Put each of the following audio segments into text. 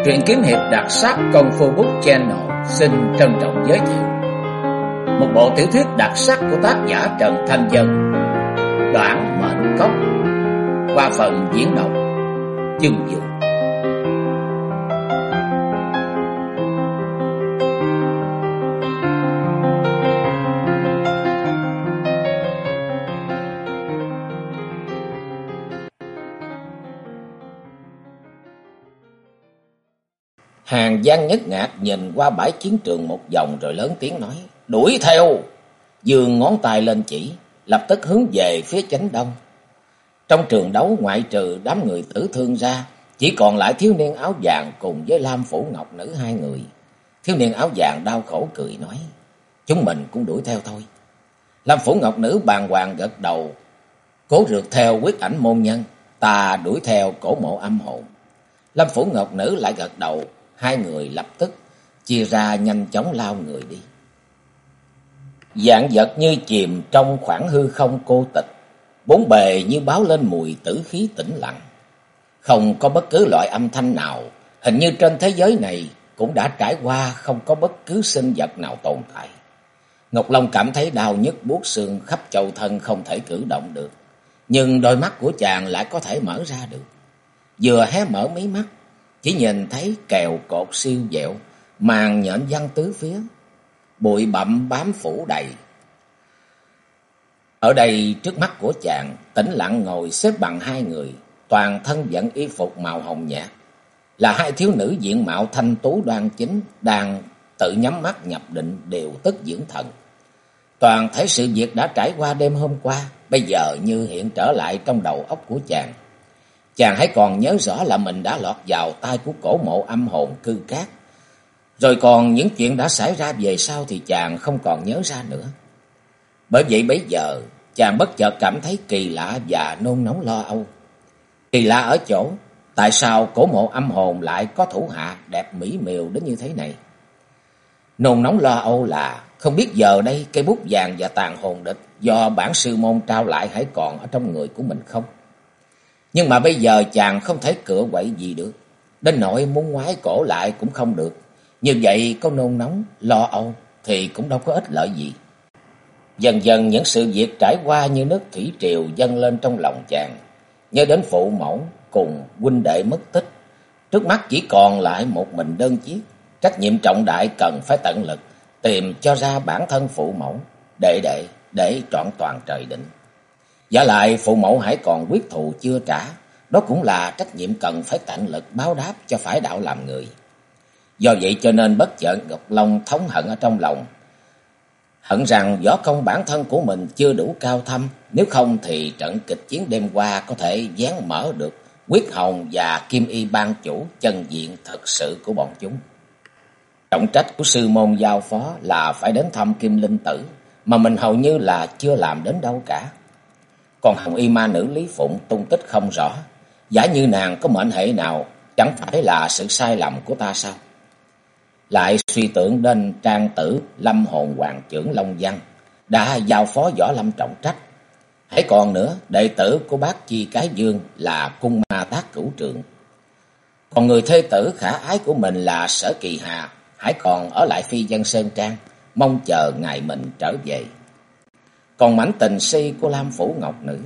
Truyện kiếm hiệp đặc sắc Công Phu Book Channel xin trân trọng giới thiệu một bộ tiểu thuyết đặc sắc của tác giả Trần Thanh Dân, Đoạn Mệnh Cốc, qua phần diễn đọc Chương Dụ. Hàng Giang Nhất Ngạc nhìn qua bãi chiến trường một vòng rồi lớn tiếng nói: "Đuổi theo!" Giương ngón tay lên chỉ, lập tức hướng về phía chánh đông. Trong trường đấu, ngoại trừ đám người tử thương ra, chỉ còn lại thiếu niên áo vàng cùng với Lam Phủ Ngọc Nữ hai người. Thiếu niên áo vàng đau khổ cười nói: "Chúng mình cũng đuổi theo thôi." Lam Phủ Ngọc Nữ bàng hoàng gật đầu: "Cố rượt theo Quyết Ảnh môn nhân, ta đuổi theo Cổ Mộ Âm Hồn." Lam Phủ Ngọc Nữ lại gật đầu. Hai người lập tức chia ra nhanh chóng lao người đi. Vạn vật như chìm trong khoảng hư không cô tịch, bốn bề như báo lên mùi tử khí tĩnh lặng. Không có bất cứ loại âm thanh nào, hình như trên thế giới này cũng đã trải qua không có bất cứ sinh vật nào tồn tại. Ngọc Long cảm thấy đau nhức buốt xương khắp châu thân, không thể cử động được. Nhưng đôi mắt của chàng lại có thể mở ra được. Vừa hé mở mí mắt, chỉ nhìn thấy kèo cột siêu dẹo, màn nhện văng tứ phía, bụi bặm bám phủ đầy. Ở đây trước mắt của chàng, tĩnh lặng ngồi xếp bằng hai người, toàn thân vẫn y phục màu hồng nhạt, là hai thiếu nữ diện mạo thanh tú đoan chính, đang tự nhắm mắt nhập định điều tức dưỡng thần. Toàn thể sự việc đã trải qua đêm hôm qua, bây giờ như hiện trở lại trong đầu óc của chàng. Chàng hãy còn nhớ rõ là mình đã lọt vào tay của Cổ Mộ Âm Hồn cư cát. Rồi còn những chuyện đã xảy ra về sau thì chàng không còn nhớ ra nữa. Bởi vậy bây giờ chàng bất chợt cảm thấy kỳ lạ và nôn nóng lo âu. Kỳ lạ ở chỗ, tại sao Cổ Mộ Âm Hồn lại có thủ hạ đẹp mỹ miều đến như thế này? Nôn nóng lo âu là không biết giờ đây cây bút vàng và tàn hồn địch do bản sư môn trao lại hãy còn ở trong người của mình không? Nhưng mà bây giờ chàng không thể cựa quậy gì được, đến nỗi muốn ngoái cổ lại cũng không được. Như vậy có nôn nóng, lo âu thì cũng đâu có ích lợi gì. Dần dần những sự việc trải qua như nước thủy triều dâng lên trong lòng chàng. Nhớ đến phụ mẫu cùng huynh đệ mất tích, trước mắt chỉ còn lại một mình đơn chiếc. Trách nhiệm trọng đại cần phải tận lực tìm cho ra bản thân phụ mẫu để trọn toàn trời định. Giả lại phụ mẫu hãy còn quyết thù chưa trả, đó cũng là trách nhiệm cần phải tận lực báo đáp cho phải đạo làm người. Do vậy cho nên bất chợt Ngọc Long thống hận ở trong lòng. Hận rằng võ công bản thân của mình chưa đủ cao thâm, nếu không thì trận kịch chiến đêm qua có thể vén mở được Quyết Hồng và Kim Y ban chủ chân diện thật sự của bọn chúng. Trọng trách của sư môn giao phó là phải đến thăm Kim Linh Tử, mà mình hầu như là chưa làm đến đâu cả. Còn Hồng Y ma nữ Lý Phụng tung tích không rõ, giả như nàng có mệnh hệ nào, chẳng phải là sự sai lầm của ta sao? Lại suy tưởng đến trang tử Lâm Hồn Hoàng trưởng Long Văn đã giao phó Võ Lâm trọng trách. Hãy còn nữa, đệ tử của bác Chi Cái Dương là Cung Ma Tác Cửu Trượng. Còn người thê tử khả ái của mình là Sở Kỳ Hà, hãy còn ở lại Phi Vân Sơn Trang, mong chờ ngày mình trở về. Còn mảnh tình si của Lam Phủ Ngọc Nữ,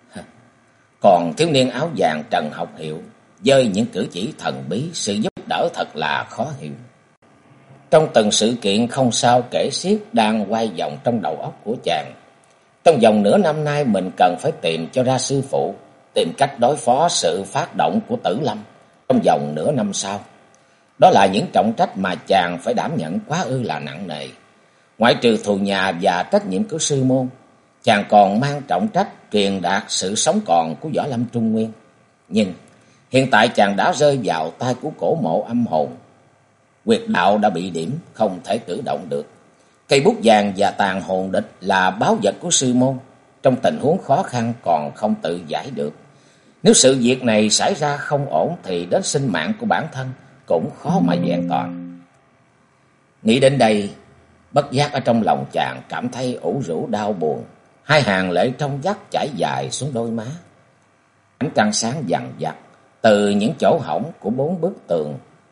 còn thiếu niên áo vàng Trần Học Hiệu với những cử chỉ thần bí, sự giúp đỡ thật là khó hiểu. Trong từng sự kiện không sao kể xiết đang quay vòng trong đầu óc của chàng. Trong vòng nửa năm nay mình cần phải tìm cho ra sư phụ, tìm cách đối phó sự phát động của Tử Lâm trong vòng nửa năm sau. Đó là những trọng trách mà chàng phải đảm nhận quá ư là nặng nề. Ngoại trừ thù nhà và trách nhiệm của sư môn, chàng còn mang trọng trách truyền đạt sự sống còn của Võ Lâm Trung Nguyên. Nhưng hiện tại chàng đã rơi vào tay của Cổ Mộ Âm Hồn. Huyệt đạo đã bị điểm, không thể cử động được. Cây bút vàng và tàn hồn địch là báu vật của sư môn, trong tình huống khó khăn còn không tự giải được. Nếu sự việc này xảy ra không ổn thì đến sinh mạng của bản thân cũng khó mà vẹn toàn. Nghĩ đến đây, bất giác ở trong lòng chàng cảm thấy ủ rũ đau buồn. Hai hàng lệ trong vắt chảy dài xuống đôi má. Ánh trăng sáng vằn vặt từ những chỗ hổng của bốn bức tường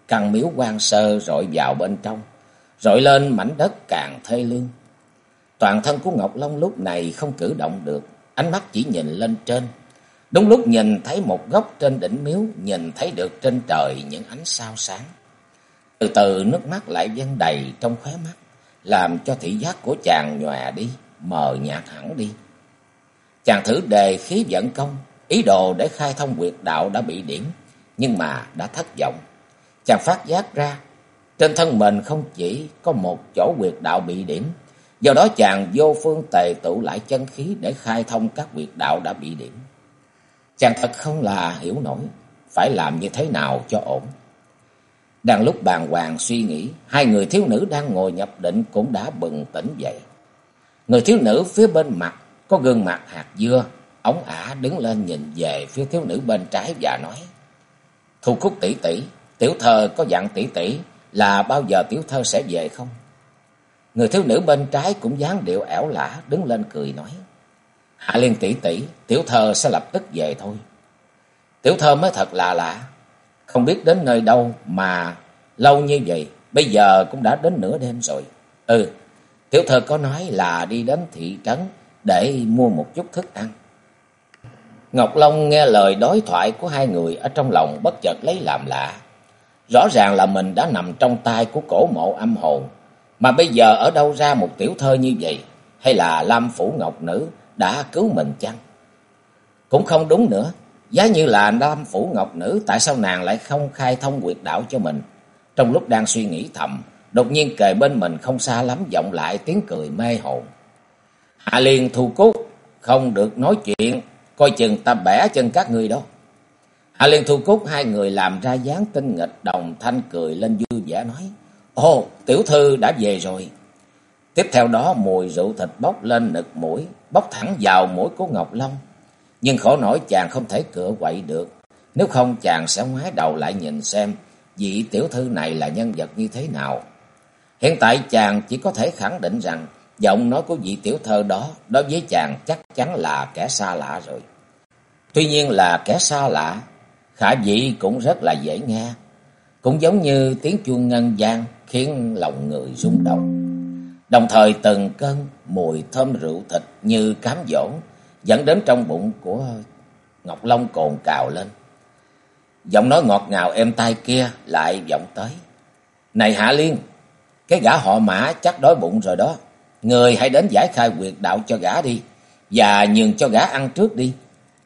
căn miếu hoang sơ rọi vào bên trong, rọi lên mảnh đất càng thê lương. Toàn thân của Ngọc Long lúc này không cử động được, ánh mắt chỉ nhìn lên trên. Đúng lúc nhìn thấy một góc trên đỉnh miếu, nhìn thấy được trên trời những ánh sao sáng. Từ từ nước mắt lại dâng đầy trong khóe mắt, làm cho thị giác của chàng nhòe đi, mờ nhạt hẳn đi. Chàng thử đề khí vận công, ý đồ để khai thông huyệt đạo đã bị điểm, nhưng mà đã thất vọng. Chàng phát giác ra, trên thân mình không chỉ có một chỗ huyệt đạo bị điểm, do đó chàng vô phương tề tụ lại chân khí để khai thông các huyệt đạo đã bị điểm. Chàng thật không là hiểu nổi, phải làm như thế nào cho ổn. Đang lúc bàng hoàng suy nghĩ, hai người thiếu nữ đang ngồi nhập định cũng đã bừng tỉnh dậy. Người thiếu nữ phía bên mặt có gương mặt hạt dưa, ống ả đứng lên nhìn về phía thiếu nữ bên trái và nói: Thu Cúc tỷ tỷ, tiểu thơ có dặn tỷ tỷ là bao giờ tiểu thơ sẽ về không? Người thiếu nữ bên trái cũng dáng điệu ẻo lả đứng lên cười nói: Hạ Liên tỷ tỷ, tiểu thơ sẽ lập tức về thôi. Tiểu thơ mới thật là lạ, không biết đến nơi đâu mà lâu như vậy, bây giờ cũng đã đến nửa đêm rồi. Tiểu thơ có nói là đi đến thị trấn để mua một chút thức ăn. Ngọc Long nghe lời đối thoại của hai người ở trong lòng bất chợt lấy làm lạ. Rõ ràng là mình đã nằm trong tay của cổ mộ âm hồn, mà bây giờ ở đâu ra một tiểu thơ như vậy? Hay là Lam Phủ Ngọc Nữ đã cứu mình chăng? Cũng không đúng nữa, giá như là Lam Phủ Ngọc Nữ, tại sao nàng lại không khai thông huyệt đạo cho mình? Trong lúc đang suy nghĩ thầm, đột nhiên kề bên mình không xa lắm vọng lại tiếng cười mê hồn. Hạ Liên, Thu Cúc, không được nói chuyện, coi chừng ta bẻ chân các ngươi đó. Hạ Liên, Thu Cúc hai người làm ra dáng tinh nghịch, đồng thanh cười lên vui vẻ nói: Ồ, tiểu thư đã về rồi. Tiếp theo đó mùi rượu thịt bốc lên nực mũi, bốc thẳng vào mũi của Ngọc Long. Nhưng khổ nổi chàng không thể cựa quậy được, nếu không chàng sẽ ngoái đầu lại nhìn xem vị tiểu thư này là nhân vật như thế nào. Hiện tại chàng chỉ có thể khẳng định rằng giọng nói của vị tiểu thơ đó đối với chàng chắc chắn là kẻ xa lạ rồi. Tuy nhiên là kẻ xa lạ, khả dĩ cũng rất là dễ nghe, cũng giống như tiếng chuông ngân vang khiến lòng người rung động. Đồng thời từng cơn mùi thơm rượu thịt như cám dỗ dẫn đến trong bụng của Ngọc Long cồn cào lên. Giọng nói ngọt ngào êm tai kia lại vọng tới: Này Hạ Liên, cái gã họ Mã chắc đói bụng rồi đó, người hãy đến giải khai huyệt đạo cho gã đi, và nhường cho gã ăn trước đi.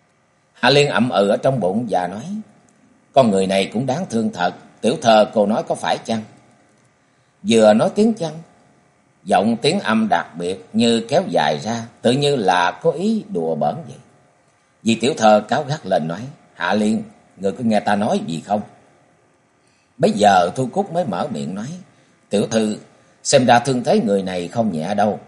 Hạ Liên ậm ừ ở trong bụng và nói: Con người này cũng đáng thương thật, tiểu thơ cô nói có phải chăng? Vừa nói tiếng chăng, giọng tiếng âm đặc biệt như kéo dài ra, tự như là có ý đùa bỡn vậy. Vì tiểu thơ cáo gắt lên nói: Hạ Liên, người có nghe ta nói gì không? Bấy giờ Thu Cúc mới mở miệng nói: Tiểu thư, xem ra thương thế người này không nhẹ đâu.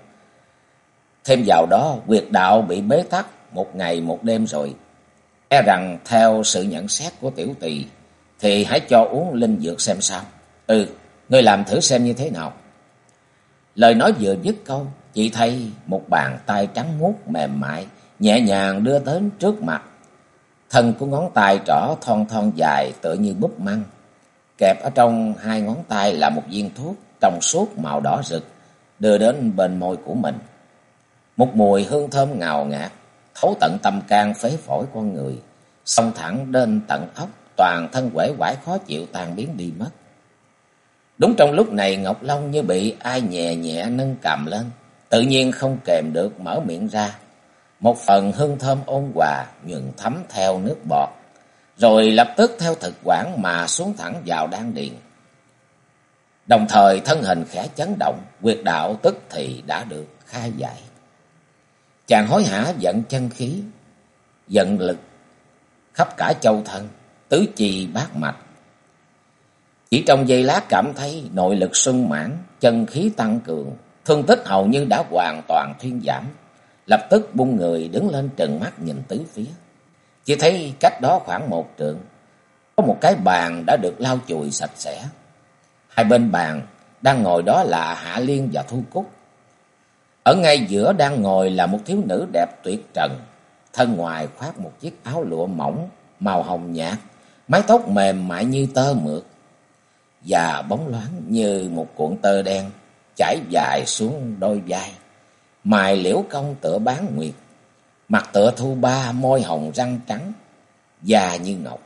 Thêm vào đó, huyệt đạo bị bế tắc một ngày một đêm rồi. E rằng theo sự nhận xét của tiểu tỳ thì hãy cho uống linh dược xem sao. Ngươi làm thử xem như thế nào. Lời nói vừa dứt câu, chỉ thấy một bàn tay trắng muốt mềm mại nhẹ nhàng đưa đến trước mặt. Thân của ngón tay trỏ thon thon dài tựa như búp măng, kẹp ở trong hai ngón tay là một viên thuốc trong suốt màu đỏ rực, đưa đến bên môi của mình. Một mùi hương thơm ngào ngạt thấu tận tâm can phế phổi con người, xông thẳng đến tận óc, toàn thân uể oải khó chịu tan biến đi mất. Đúng trong lúc này, Ngọc Long như bị ai nhẹ nhẹ nâng cầm lên, tự nhiên không kềm được mở miệng ra. Một phần hương thơm ôn hòa nhuần thấm theo nước bọt, rồi lập tức theo thực quản mà xuống thẳng vào đan điền. Đồng thời thân hình khẽ chấn động, huyệt đạo tức thì đã được khai giải. Chàng hối hả vận chân khí, vận lực khắp cả châu thân, tứ chi bát mạch. Chỉ trong giây lát cảm thấy nội lực sung mãn, chân khí tăng cường, thương tích hầu như đã hoàn toàn thuyên giảm. Lập tức bung người đứng lên trừng mắt nhìn tứ phía. Chỉ thấy cách đó khoảng 1 trượng, có một cái bàn đã được lau chùi sạch sẽ. Hai bên bàn đang ngồi đó là Hạ Liên và Thu Cúc. Ở ngay giữa đang ngồi là một thiếu nữ đẹp tuyệt trần, thân ngoài khoác một chiếc áo lụa mỏng màu hồng nhạt, mái tóc mềm mại như tơ mượt. và bóng loáng như một cuộn tơ đen chảy dài xuống đôi vai. Mày liễu cong tựa bán nguyệt, mặt tựa thu ba, môi hồng răng trắng, da như ngọc.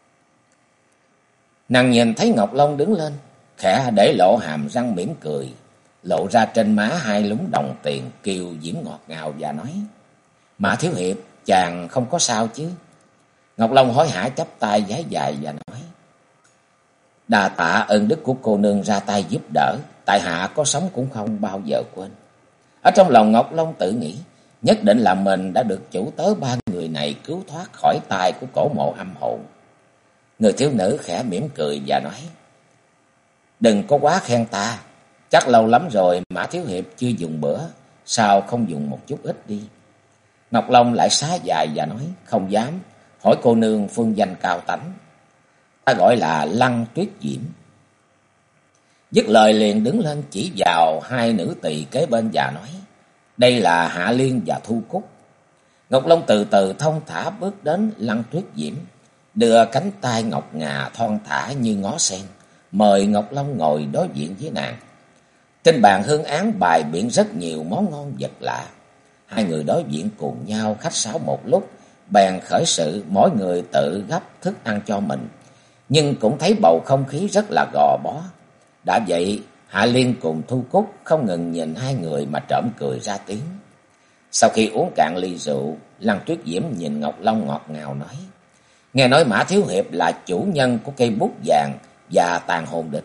Nàng nhìn thấy Ngọc Long đứng lên, khẽ để lộ hàm răng mỉm cười, lộ ra trên má hai lúm đồng tiền, kiều diễm ngọt ngào và nói: Mã thiếu hiệp, chàng không có sao chứ? Ngọc Long hối hả chắp tay vái dài và nói: Đa tạ ơn đức của cô nương ra tay giúp đỡ, tại hạ có sống cũng không bao giờ quên. Ở trong lòng Ngọc Long tự nghĩ, nhất định là mình đã được chủ tớ ba người này cứu thoát khỏi tay của cổ mộ âm hồn. Người thiếu nữ khẽ mỉm cười và nói: Đừng có quá khen ta, chắc lâu lắm rồi Mã thiếu hiệp chưa dùng bữa, sao không dùng một chút ít đi? Ngọc Long lại xá dài và nói: Không dám, hỏi cô nương phương danh cao tánh. Ta gọi là Lăng Tuyết Diễm. Dứt lời liền đứng lên chỉ vào hai nữ tỳ kế bên và nói: Đây là Hạ Liên và Thu Cúc. Ngọc Long từ từ thong thả bước đến Lăng Tuyết Diễm, đưa cánh tay ngọc ngà thon thả như ngó sen, mời Ngọc Long ngồi đối diện với nàng. Trên bàn hương án bày biện rất nhiều món ngon vật lạ. Hai người đối diện cùng nhau khách sáo một lúc, bèn khởi sự mỗi người tự gấp thức ăn cho mình, nhưng cũng thấy bầu không khí rất là gò bó. Đã vậy, Hạ Liên cùng Thu Cúc không ngừng nhìn hai người mà trộm cười ra tiếng. Sau khi uống cạn ly rượu, Lăng Tuyết Diễm nhìn Ngọc Long ngọt ngào nói: Nghe nói Mã thiếu hiệp là chủ nhân của cây bút vàng và tàn hồn địch.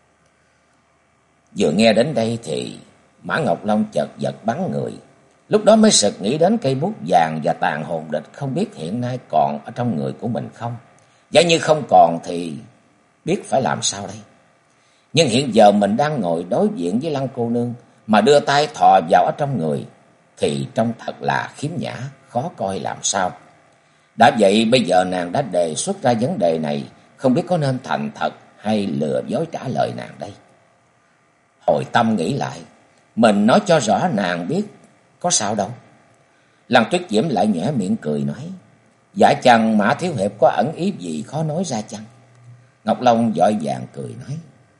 Vừa nghe đến đây thì Mã Ngọc Long chợt giật bắn người. Lúc đó mới sực nghĩ đến cây bút vàng và tàn hồn địch không biết hiện nay còn ở trong người của mình không. Giả như không còn thì biết phải làm sao đây. Nhưng hiện giờ mình đang ngồi đối diện với Lăng cô nương, mà đưa tay thò vào ở trong người thì trông thật là khiếm nhã, khó coi làm sao. Đã vậy bây giờ nàng đã đề xuất ra vấn đề này, không biết có nên thành thật hay lừa dối trả lời nàng đây. Hồi tâm nghĩ lại, mình nói cho rõ nàng biết, có sao đâu. Lăng Tuyết Diễm lại nhếch miệng cười nói: Dạ chăng Mã thiếu hiệp có ẩn ý gì khó nói ra chăng? Ngọc Long vội vàng cười nói: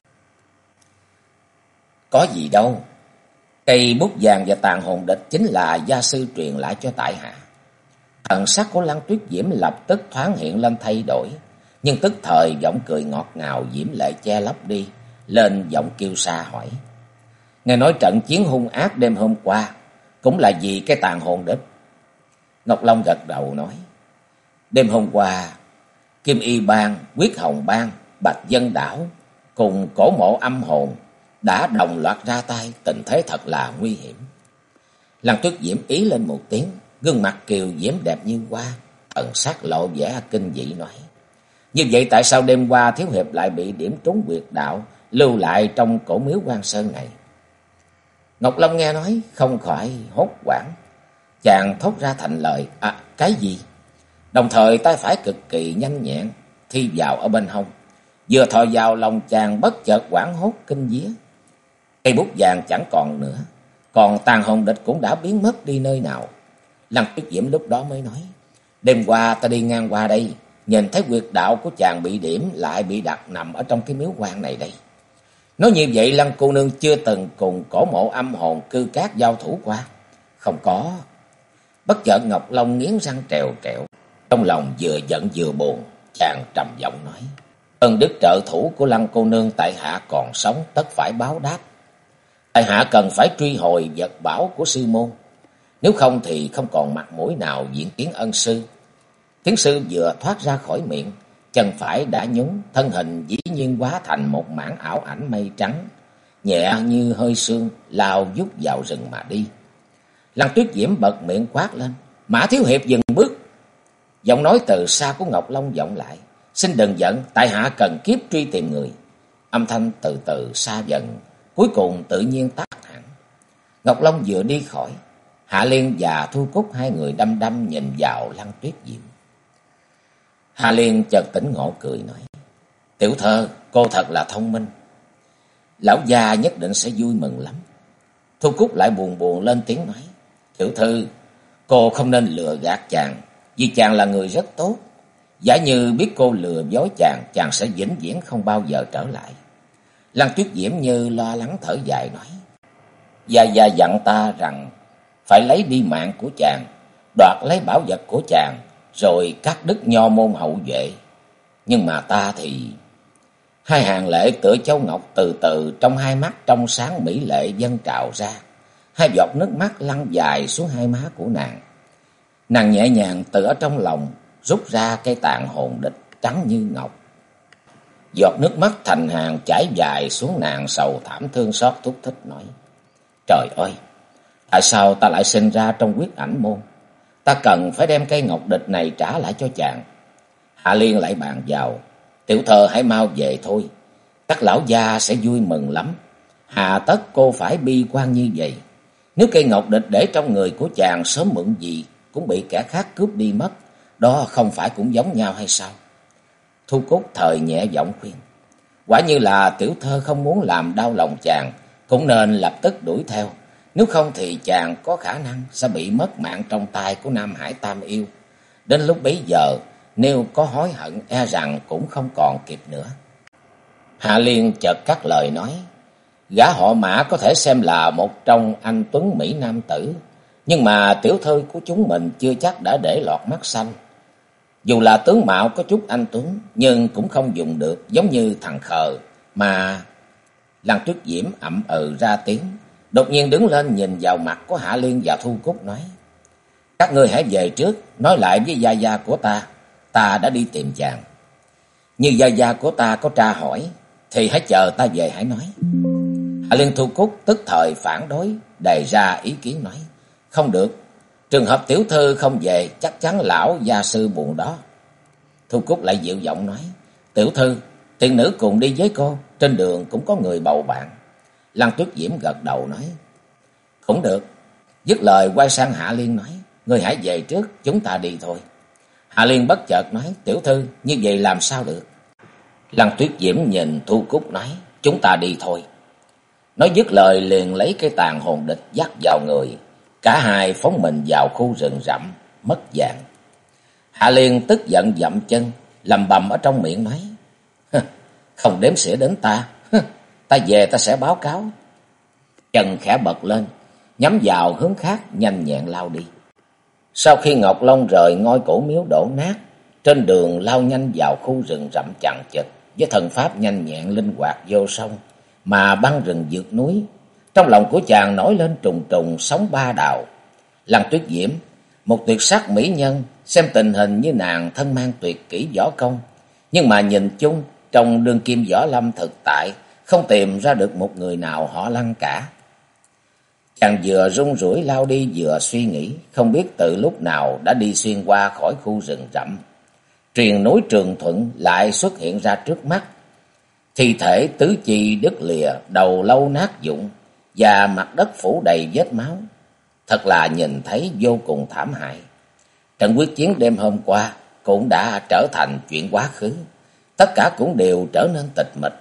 Có gì đâu, cây bút vàng và tàn hồn địch chính là gia sư truyền lại cho tại hạ. Thần sắc của Lăng Tuyết Diễm lập tức thoáng hiện lên thay đổi, nhưng tức thời giọng cười ngọt ngào diễm lệ che lấp đi, lên giọng kêu xa hỏi: Nghe nói trận chiến hung ác đêm hôm qua cũng là vì cái tàn hồn địch? Ngọc Long gật đầu nói: Đêm hôm qua, Kim Y Bang, Quyết Hồng Bang, Bạch Dân Đảo cùng cổ mộ âm hồn đã đồng loạt ra tay, tình thế thật là nguy hiểm. Lăng Tuyết Diễm ý lên một tiếng, gương mặt kiều diễm đẹp như hoa, thần sắc lộ vẻ kinh dị nói: Như vậy tại sao đêm qua thiếu hiệp lại bị điểm trúng huyệt đạo, lưu lại trong cổ miếu Quan Sơn này? Ngọc Long nghe nói không khỏi hốt hoảng, chàng thốt ra thành lời: Cái gì? Đồng thời tay phải cực kỳ nhanh nhẹn thi vào ở bên hông, vừa thò vào lòng chàng bất chợt hoảng hốt kinh vía. Cây bút vàng chẳng còn nữa, còn tàn hồn địch cũng đã biến mất đi nơi nào. Lăng Tuyết Diễm lúc đó mới nói: Đêm qua ta đi ngang qua đây, nhìn thấy huyệt đạo của chàng bị điểm, lại bị đặt nằm ở trong cái miếu quan này đây. Nói như vậy Lăng cô nương chưa từng cùng cổ mộ âm hồn cư cát giao thủ qua? Không có. Bất chợt Ngọc Long nghiến răng trèo trẹo, trong lòng vừa giận vừa buồn, chàng trầm giọng nói: Ân đức trợ thủ của Lăng cô nương tại hạ còn sống tất phải báo đáp. Tại hạ cần phải truy hồi vật bảo của sư môn, nếu không thì không còn mặt mũi nào diện kiến ân sư. Tiếng sư vừa thoát ra khỏi miệng, chân phải đã nhúng, thân hình dĩ nhiên hóa thành một mảng ảo ảnh mây trắng, nhẹ như hơi sương, lao vút vào rừng mà đi. Lăng Tuyết Diễm bật miệng quát lên: Mã thiếu hiệp dừng bước! Giọng nói từ xa của Ngọc Long vọng lại: Xin đừng giận, tại hạ cần kiếp truy tìm người. Âm thanh từ từ xa dần, cuối cùng tự nhiên tắt hẳn. Ngọc Long vừa đi khỏi, Hạ Liên và Thu Cúc hai người đăm đăm nhìn vào Lăng Tuyết Diễm. Hạ Liên chợt tỉnh ngộ cười nói: Tiểu thơ, cô thật là thông minh, lão gia nhất định sẽ vui mừng lắm. Thu Cúc lại buồn buồn lên tiếng nói: Tiểu thư, cô không nên lừa gạt chàng, vì chàng là người rất tốt. Giả như biết cô lừa dối chàng, chàng sẽ vĩnh viễn không bao giờ trở lại. Lăng Tuyết Diễm như lo lắng thở dài nói: Gia Gia dặn ta rằng phải lấy đi mạng của chàng, đoạt lấy bảo vật của chàng, rồi cắt đứt nho môn hậu duệ. Nhưng mà ta thì... Hai hàng lệ tựa châu ngọc từ từ trong hai mắt trong sáng mỹ lệ dâng trào ra. Hai giọt nước mắt lăn dài xuống hai má của nàng. Nàng nhẹ nhàng từ ở trong lòng rút ra cây tàn hồn địch trắng như ngọc. Giọt nước mắt thành hàng chảy dài xuống, nàng sầu thảm thương xót thút thít nói: Trời ơi, tại sao ta lại sinh ra trong huyết ảnh môn? Ta cần phải đem cây ngọc địch này trả lại cho chàng. Hạ Liên lại bàn vào: Tiểu thơ hãy mau về thôi, các lão gia sẽ vui mừng lắm. Hà tất cô phải bi quan như vậy. Nếu cây ngọc địch để trong người của chàng, sớm muộn gì cũng bị kẻ khác cướp đi mất. Đó không phải cũng giống nhau hay sao? Thu Cúc thời nhẹ giọng khuyên: Quả như là tiểu thơ không muốn làm đau lòng chàng, cũng nên lập tức đuổi theo. Nếu không thì chàng có khả năng sẽ bị mất mạng trong tay của Nam Hải Tam Yêu. Đến lúc bấy giờ, nếu có hối hận e rằng cũng không còn kịp nữa. Hạ Liên chợt cắt lời nói: Gã họ Mã có thể xem là một trong anh tuấn mỹ nam tử, nhưng mà tiểu thư của chúng mình chưa chắc đã để lọt mắt xanh. Dù là tướng mạo có chút anh tuấn, nhưng cũng không dùng được, giống như thằng khờ mà... Lăng Tuyết Diễm ậm ừ ra tiếng, đột nhiên đứng lên nhìn vào mặt của Hạ Liên và Thu Cúc nói: Các ngươi hãy về trước, nói lại với gia gia của ta đã đi tìm chàng. Như gia gia của ta có tra hỏi, thì hãy chờ ta về hãy nói. Hạ Liên Thu Cúc tức thời phản đối, đề ra ý kiến nói: Không được, trường hợp tiểu thư không về, chắc chắn lão gia sư buồn đó. Thu Cúc lại dịu giọng nói: Tiểu thư, tiên nữ cùng đi với cô, trên đường cũng có người bầu bạn. Lăng Tuyết Diễm gật đầu nói: Cũng được. Dứt lời quay sang Hạ Liên nói: Ngươi hãy về trước, chúng ta đi thôi. Hạ Liên bất chợt nói: Tiểu thư, như vậy làm sao được? Lăng Tuyết Diễm nhìn Thu Cúc nói: Chúng ta đi thôi. Nói dứt lời liền lấy cái tàn hồn địch dắt vào người. Cả hai phóng mình vào khu rừng rậm, mất dạng. Hạ Liên tức giận dậm chân, lầm bầm ở trong miệng nói: Không đếm xỉa đến ta, ta về ta sẽ báo cáo. Chân khẽ bật lên, nhắm vào hướng khác, nhanh nhẹn lao đi. Sau khi Ngọc Long rời ngôi cổ miếu đổ nát, trên đường lao nhanh vào khu rừng rậm chằng chịt, với thần pháp nhanh nhẹn linh hoạt vô song mà băng rừng vượt núi. Trong lòng của chàng nổi lên trùng trùng sóng ba đào. Lăng Tuyết Diễm, một tuyệt sắc mỹ nhân, xem tình hình như nàng thân mang tuyệt kỹ võ công, nhưng mà nhìn chung trong đương kim võ lâm thực tại không tìm ra được một người nào họ Lăng cả. Chàng vừa run rủi lao đi vừa suy nghĩ, không biết từ lúc nào đã đi xuyên qua khỏi khu rừng rậm. Triền núi Trường Thuận lại xuất hiện ra trước mắt. Thi thể tứ chi đứt lìa, đầu lâu nát vụn và mặt đất phủ đầy vết máu. Thật là nhìn thấy vô cùng thảm hại. Trận quyết chiến đêm hôm qua cũng đã trở thành chuyện quá khứ. Tất cả cũng đều trở nên tịch mịch.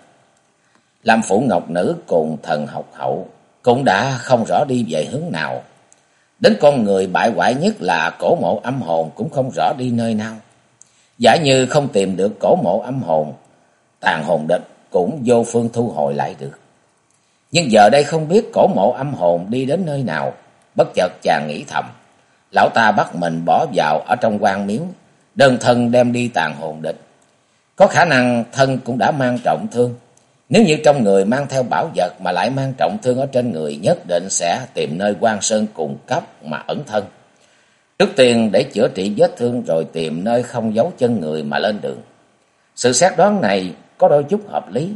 Lam Phủ Ngọc Nữ cùng Thần Học Hậu cũng đã không rõ đi về hướng nào. Đến con người bại hoại nhất là cổ mộ âm hồn cũng không rõ đi nơi nào. Giả như không tìm được cổ mộ âm hồn, tàn hồn địch cũng vô phương thu hồi lại được. Nhưng giờ đây không biết cổ mộ âm hồn đi đến nơi nào. Bất chợt chàng nghĩ thầm, lão ta bắt mình bỏ vào ở trong quan miếu, đơn thân đem đi tàn hồn địch. Có khả năng thân cũng đã mang trọng thương. Nếu như trong người mang theo bảo vật mà lại mang trọng thương ở trên người, nhất định sẽ tìm nơi quan sơn cùng cấp mà ẩn thân. Trước tiên để chữa trị vết thương rồi tìm nơi không giấu chân người mà lên đường. Sự xét đoán này có đôi chút hợp lý.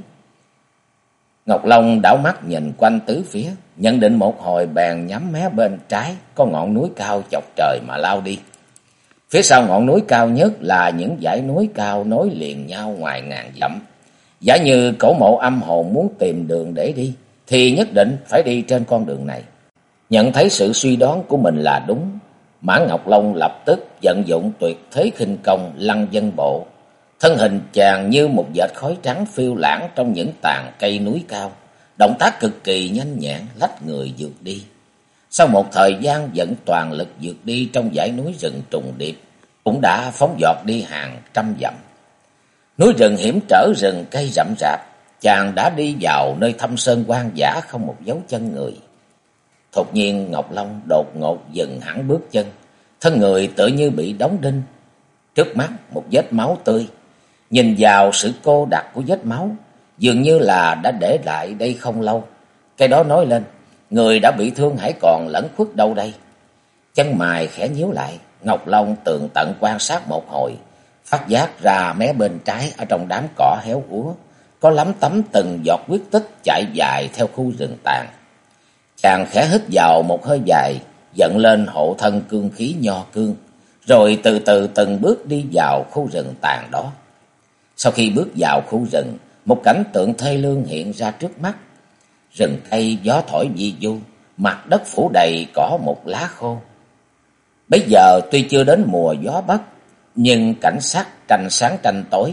Ngọc Long đảo mắt nhìn quanh tứ phía, nhận định một hồi bèn nhắm mé bên trái có ngọn núi cao chọc trời mà lao đi. Phía sau ngọn núi cao nhất là những dãy núi cao nối liền nhau ngoài ngàn dặm. Giả như cổ mộ âm hồn muốn tìm đường để đi, thì nhất định phải đi trên con đường này. Nhận thấy sự suy đoán của mình là đúng, Mã Ngọc Long lập tức vận dụng tuyệt thế khinh công lăng vân bộ. Thân hình chàng như một vệt khói trắng phiêu lãng trong những tàn cây núi cao, động tác cực kỳ nhanh nhẹn lách người vượt đi. Sau một thời gian vận toàn lực vượt đi trong dãy núi rừng trùng điệp, cũng đã phóng dọt đi hàng trăm dặm. Núi rừng hiểm trở, rừng cây rậm rạp, chàng đã đi vào nơi thâm sơn hoang dã không một dấu chân người. Đột nhiên Ngọc Long đột ngột dừng hẳn bước chân, thân người tựa như bị đóng đinh. Trước mắt một vết máu tươi, nhìn vào sự cô đặc của vết máu, dường như là đã để lại đây không lâu. Cái đó nói lên, người đã bị thương hãy còn lẩn khuất đâu đây. Chân mày khẽ nhíu lại, Ngọc Long tường tận quan sát một hồi, phát giác ra mé bên trái ở trong đám cỏ héo úa, có lắm tấm từng giọt huyết tích chạy dài theo khu rừng tàn. Chàng khẽ hít vào một hơi dài, dẫn lên hộ thân cương khí nho cương, rồi từ từ từng bước đi vào khu rừng tàn đó. Sau khi bước vào khu rừng, một cảnh tượng thê lương hiện ra trước mắt. Rừng cây gió thổi vi vu, mặt đất phủ đầy cỏ một lá khô. Bây giờ tuy chưa đến mùa gió bắc, nhưng cảnh sắc tranh sáng tranh tối,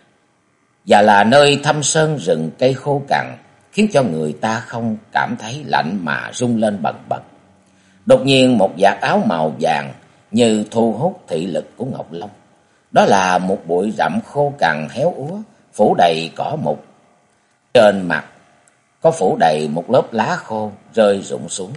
và là nơi thâm sơn rừng cây khô cằn, khiến cho người ta không cảm thấy lạnh mà rung lên bần bật. Đột nhiên một vạt áo màu vàng như thu hút thị lực của Ngọc Long. Đó là một bụi rậm khô cằn héo úa, phủ đầy cỏ mục. Trên mặt có phủ đầy một lớp lá khô rơi rụng xuống.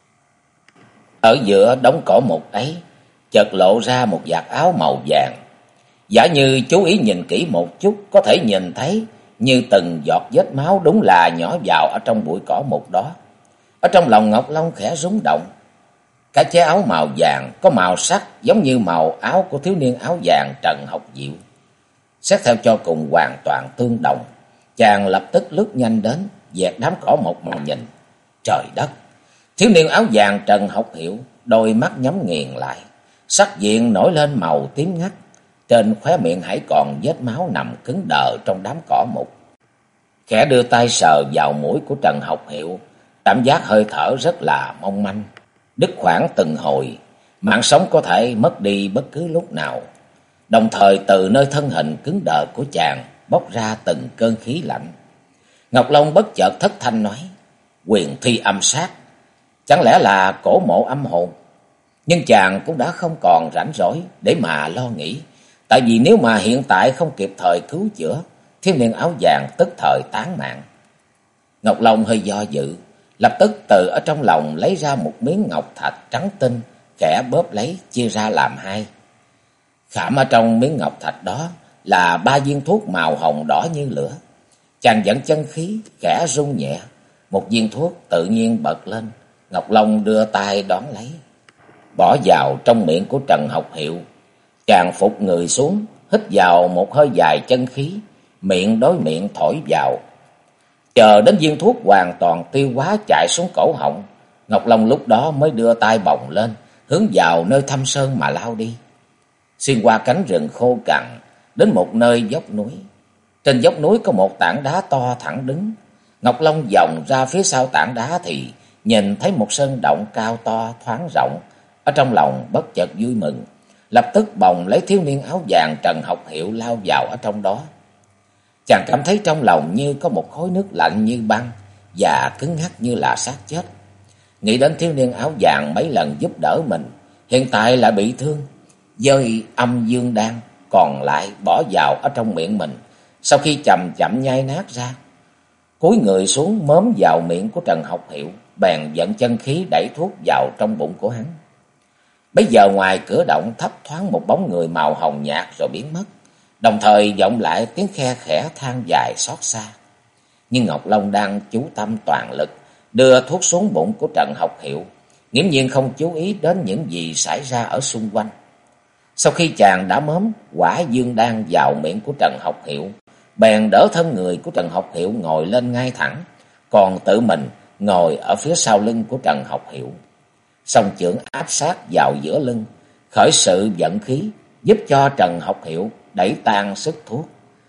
Ở giữa đống cỏ mục ấy, chợt lộ ra một vạt áo màu vàng. Giả như chú ý nhìn kỹ một chút, có thể nhìn thấy như từng giọt vết máu đúng là nhỏ vào ở trong bụi cỏ mục đó. Ở trong lòng Ngọc Long khẽ rung động. Cái chiếc áo màu vàng có màu sắc giống như màu áo của thiếu niên áo vàng Trần Học Diệu. Xét theo cho cùng hoàn toàn tương đồng. Chàng lập tức lướt nhanh đến, dẹt đám cỏ mục mà nhìn. Trời đất! Thiếu niên áo vàng Trần Học Hiệu, đôi mắt nhắm nghiền lại, sắc diện nổi lên màu tím ngắt. Trên khóe miệng hãy còn vết máu nằm cứng đờ trong đám cỏ mục. Khẽ đưa tay sờ vào mũi của Trần Học Hiệu, cảm giác hơi thở rất là mong manh, đứt quãng từng hồi, mạng sống có thể mất đi bất cứ lúc nào. Đồng thời từ nơi thân hình cứng đờ của chàng bốc ra từng cơn khí lạnh. Ngọc Long bất chợt thất thanh nói: "Quyền thi âm sát, chẳng lẽ là cổ mộ âm hồn?" Nhưng chàng cũng đã không còn rảnh rỗi để mà lo nghĩ, tại vì nếu mà hiện tại không kịp thời cứu chữa, thiếu niên áo vàng tức thời tán mạng. Ngọc Long hơi do dự, lập tức từ ở trong lòng lấy ra một miếng ngọc thạch trắng tinh, khẽ bóp lấy chia ra làm hai. Khảm ở trong miếng ngọc thạch đó là 3 viên thuốc màu hồng đỏ như lửa. Chàng dẫn chân khí khẽ rung nhẹ, một viên thuốc tự nhiên bật lên. Ngọc Long đưa tay đón lấy, bỏ vào trong miệng của Trần Học Hiệu. Chàng phục người xuống, hít vào một hơi dài chân khí, miệng đối miệng thổi vào. Chờ đến viên thuốc hoàn toàn tiêu hóa chạy xuống cổ họng, Ngọc Long lúc đó mới đưa tay bồng lên, hướng vào nơi thâm sơn mà lao đi. Xuyên qua cánh rừng khô cằn, đến một nơi dốc núi. Trên dốc núi có một tảng đá to thẳng đứng. Ngọc Long vòng ra phía sau tảng đá thì nhìn thấy một sơn động cao to thoáng rộng. Ở trong lòng bất chợt vui mừng, lập tức bồng lấy thiếu niên áo vàng Trần Học Hiệu lao vào ở trong đó. Chàng cảm thấy trong lòng như có một khối nước lạnh như băng và cứng ngắc như là xác chết. Nghĩ đến thiếu niên áo vàng mấy lần giúp đỡ mình, hiện tại lại bị thương, với âm dương đan còn lại bỏ vào ở trong miệng mình. Sau khi chậm chậm nhai nát ra, cúi người xuống mớm vào miệng của Trần Học Hiệu, bèn dẫn chân khí đẩy thuốc vào trong bụng của hắn. Bây giờ ngoài cửa động thấp thoáng một bóng người màu hồng nhạt rồi biến mất, đồng thời vọng lại tiếng khe khẽ than dài xót xa. Nhưng Ngọc Long đang chú tâm toàn lực đưa thuốc xuống bụng của Trần Học Hiệu, nghiễm nhiên không chú ý đến những gì xảy ra ở xung quanh. Sau khi chàng đã mớm quả dương đan vào miệng của Trần Học Hiệu, bèn đỡ thân người của Trần Học Hiệu ngồi lên ngay thẳng, còn tự mình ngồi ở phía sau lưng của Trần Học Hiệu. Song chưởng áp sát vào giữa lưng, khởi sự vận khí, giúp cho Trần Học Hiệu đẩy tan sức thuốc.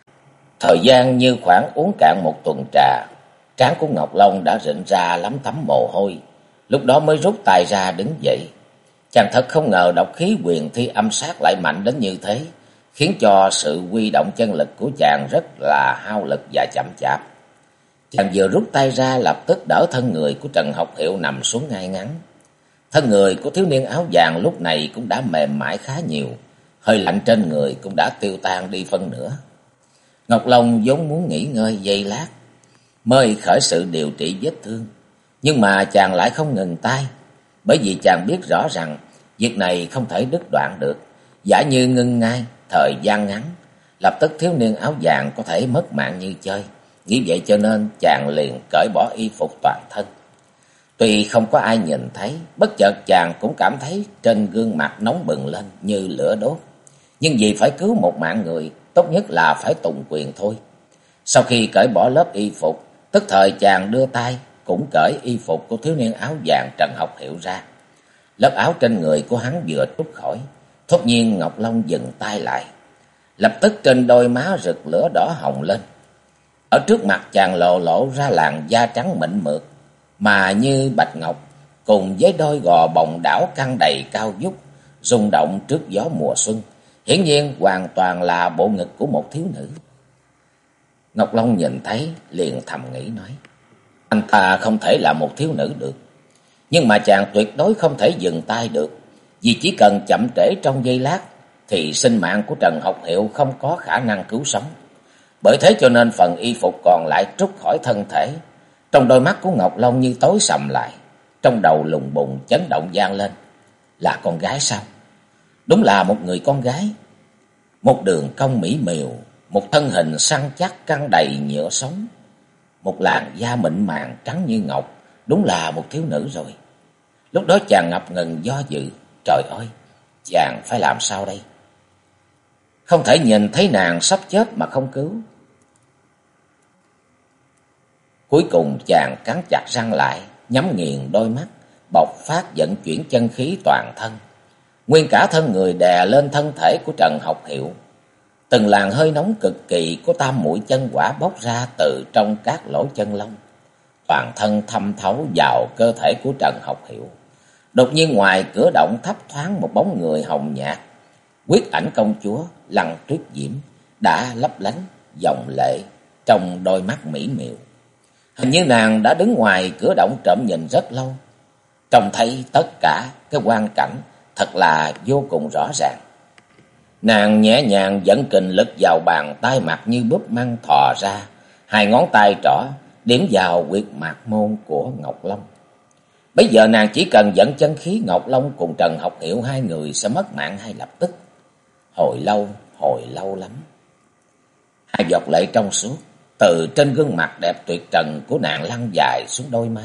Thời gian như khoảng uống cạn một tuần trà, trán của Ngọc Long đã rịn ra lắm tấm mồ hôi, lúc đó mới rút tay ra đứng dậy. Chàng thật không ngờ độc khí quyền thi âm sát lại mạnh đến như thế, khiến cho sự huy động chân lực của chàng rất là hao lực và chậm chạp. Chàng vừa rút tay ra lập tức đỡ thân người của Trần Học Hiệu nằm xuống ngay ngắn. Thân người của thiếu niên áo vàng lúc này cũng đã mềm mại khá nhiều, hơi lạnh trên người cũng đã tiêu tan đi phân nửa. Ngọc Long vốn muốn nghỉ ngơi giây lát, mới khởi sự điều trị vết thương. Nhưng mà chàng lại không ngừng tay, bởi vì chàng biết rõ rằng việc này không thể đứt đoạn được. Giả như ngưng ngay, thời gian ngắn, lập tức thiếu niên áo vàng có thể mất mạng như chơi. Nghĩ vậy cho nên chàng liền cởi bỏ y phục toàn thân. Tuy không có ai nhìn thấy, bất chợt chàng cũng cảm thấy trên gương mặt nóng bừng lên như lửa đốt. Nhưng vì phải cứu một mạng người, tốt nhất là phải tùng quyền thôi. Sau khi cởi bỏ lớp y phục, tức thời chàng đưa tay cũng cởi y phục của thiếu niên áo vàng Trần Học Hiệu ra. Lớp áo trên người của hắn vừa trút khỏi, thốt nhiên Ngọc Long dừng tay lại. Lập tức trên đôi má rực lửa đỏ hồng lên. Ở trước mặt chàng lộ ra làn da trắng mịn mượt, mà như bạch ngọc, cùng với đôi gò bồng đảo căng đầy cao vút, rung động trước gió mùa xuân. Hiển nhiên hoàn toàn là bộ ngực của một thiếu nữ. Ngọc Long nhìn thấy liền thầm nghĩ nói, anh ta không thể là một thiếu nữ được. Nhưng mà chàng tuyệt đối không thể dừng tay được, vì chỉ cần chậm trễ trong giây lát thì sinh mạng của Trần Học Hiệu không có khả năng cứu sống. Bởi thế cho nên phần y phục còn lại trút khỏi thân thể. Trong đôi mắt của Ngọc Long như tối sầm lại, trong đầu lùng bùng chấn động vang lên. Là con gái sao? Đúng là một người con gái. Một đường cong mỹ miều, một thân hình săn chắc căng đầy nhựa sống, một làn da mịn màng trắng như ngọc, đúng là một thiếu nữ rồi. Lúc đó chàng ngập ngừng do dự, trời ơi, chàng phải làm sao đây? Không thể nhìn thấy nàng sắp chết mà không cứu. Cuối cùng chàng cắn chặt răng lại, nhắm nghiền đôi mắt, bộc phát vận chuyển chân khí toàn thân. Nguyên cả thân người đè lên thân thể của Trần Học Hiệu. Từng làn hơi nóng cực kỳ của tam muội chân hỏa bốc ra từ trong các lỗ chân lông, toàn thân thâm thấu vào cơ thể của Trần Học Hiệu. Đột nhiên ngoài cửa động thấp thoáng một bóng người hồng nhạt, Quyết Ảnh công chúa Lăng Tuyết Diễm đã lấp lánh dòng lệ trong đôi mắt mỹ miều. Hình như nàng đã đứng ngoài cửa động trộm nhìn rất lâu, trông thấy tất cả cái quang cảnh thật là vô cùng rõ ràng. Nàng nhẹ nhàng dẫn kình lực vào bàn tay mặt như búp măng thò ra, hai ngón tay trỏ điểm vào huyệt mạc môn của Ngọc Long. Bây giờ nàng chỉ cần dẫn chân khí, Ngọc Long cùng Trần Học Hiệu hai người sẽ mất mạng ngay lập tức. Hồi lâu lắm. Hai giọt lệ trong suốt từ trên gương mặt đẹp tuyệt trần của nàng lăn dài xuống đôi má.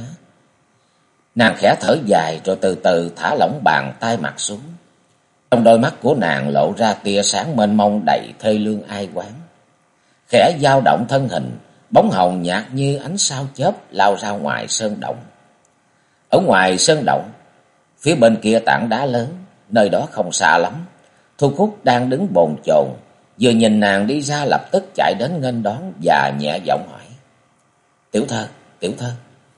Nàng khẽ thở dài rồi từ từ thả lỏng bàn tay mặt xuống. Trong đôi mắt của nàng lộ ra tia sáng mênh mông đầy thê lương ai oán. Khẽ dao động thân hình, bóng hồng nhạt như ánh sao chớp lao ra ngoài sơn động. Ở ngoài sơn động, phía bên kia tảng đá lớn, nơi đó không xa lắm, Thu Cúc đang đứng bồn chồn, vừa nhìn nàng đi ra lập tức chạy đến nghênh đón và nhẹ giọng hỏi: "Tiểu thơ, tiểu thơ."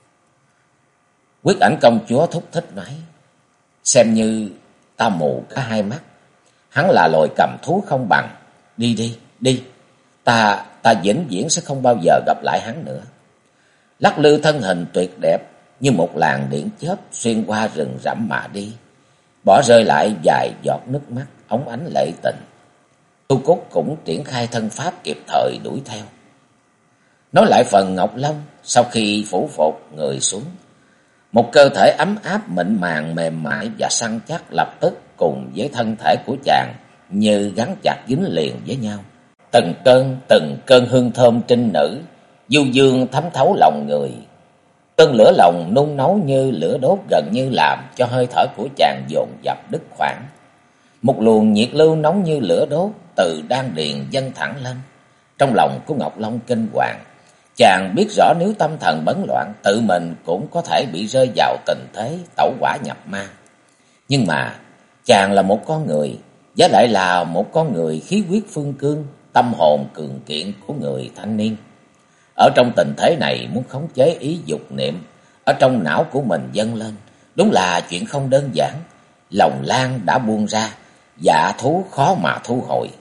Quyết Ảnh công chúa thúc thích nói: "Xem như ta mù cả hai mắt, hắn là loài cầm thú không bằng. Đi đi, đi, ta vĩnh viễn sẽ không bao giờ gặp lại hắn nữa." Lắc lư thân hình tuyệt đẹp như một làn điện chớp xuyên qua rừng rậm mà đi, bỏ rơi lại vài giọt nước mắt óng ánh lệ tình. Thu Cúc cũng triển khai thân pháp kịp thời đuổi theo. Nói lại phần Ngọc Long, sau khi phủ phục người xuống, một cơ thể ấm áp mịn màng mềm mại và săn chắc lập tức cùng với thân thể của chàng như gắn chặt dính liền với nhau. Từng cơn hương thơm trinh nữ du dương thấm thấu lòng người. Cơn lửa lòng nung nấu như lửa đốt gần như làm cho hơi thở của chàng dồn dập đứt quãng. Một luồng nhiệt lưu nóng như lửa đốt từ đan điền dâng thẳng lên. Trong lòng của Ngọc Long kinh hoàng, chàng biết rõ nếu tâm thần bấn loạn, tự mình cũng có thể bị rơi vào tình thế tẩu hỏa nhập ma. Nhưng mà chàng là một con người, giá lại là một con người khí huyết phương cương, tâm hồn cường kiện của người thanh niên. Ở trong tình thế này muốn khống chế ý dục niệm ở trong não của mình dâng lên, đúng là chuyện không đơn giản. Lòng lan đã buông ra, dạ thú khó mà thu hồi.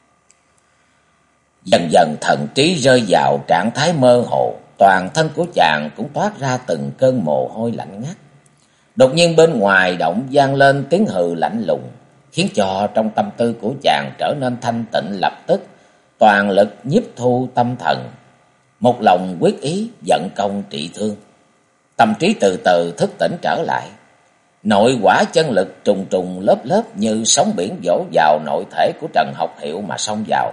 Dần dần thần trí rơi vào trạng thái mơ hồ, toàn thân của chàng cũng toát ra từng cơn mồ hôi lạnh ngắt. Đột nhiên bên ngoài động vang lên tiếng hừ lạnh lùng, khiến cho trong tâm tư của chàng trở nên thanh tịnh, lập tức toàn lực nhiếp thu tâm thần, một lòng quyết ý vận công trị thương. Tâm trí từ từ thức tỉnh trở lại. Nội quả chân lực trùng trùng lớp lớp như sóng biển vỗ vào nội thể của Trần Học Hiệu mà xông vào.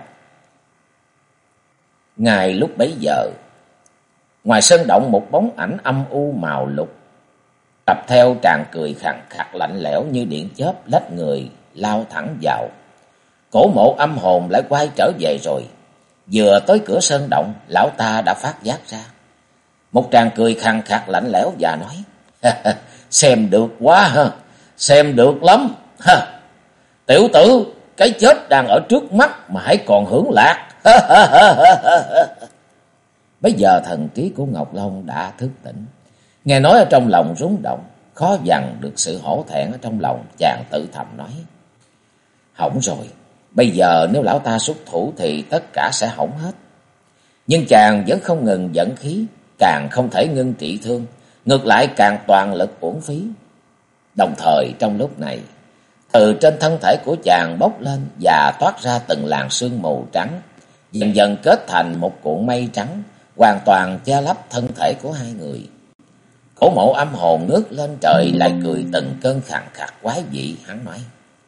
Ngay lúc bấy giờ, ngoài sân động một bóng ảnh âm u màu lục, tập theo tràng cười khàn khạc lạnh lẽo như điện chớp lách người lao thẳng vào. Cổ Mộ âm hồn lại quay trở về rồi. Vừa tới cửa sân động, lão ta đã phát giác ra. Một tràng cười khàn khạc lạnh lẽo và nói: xem được quá ha, xem được lắm ha. Tiểu tử, cái chết đang ở trước mắt mà hãy còn hưởng lạc. Bây giờ thần trí của Ngọc Long đã thức tỉnh. Nghe nói ở trong lòng rúng động, khó dằn được sự hổ thẹn ở trong lòng, chàng tự thầm nói: hỏng rồi, bây giờ nếu lão ta xuất thủ thì tất cả sẽ hỏng hết. Nhưng chàng vẫn không ngừng dẫn khí, càng không thể ngưng trị thương, ngược lại càng toàn lực uổng phí. Đồng thời trong lúc này, từ trên thân thể của chàng bốc lên và toát ra từng làn sương mù trắng, dần dần kết thành một cuộn mây trắng, hoàn toàn che lấp thân thể của hai người. Cổ Mộ âm hồn ngước lên trời lại cười từng cơn khàn khạc quái dị. Hắn nói: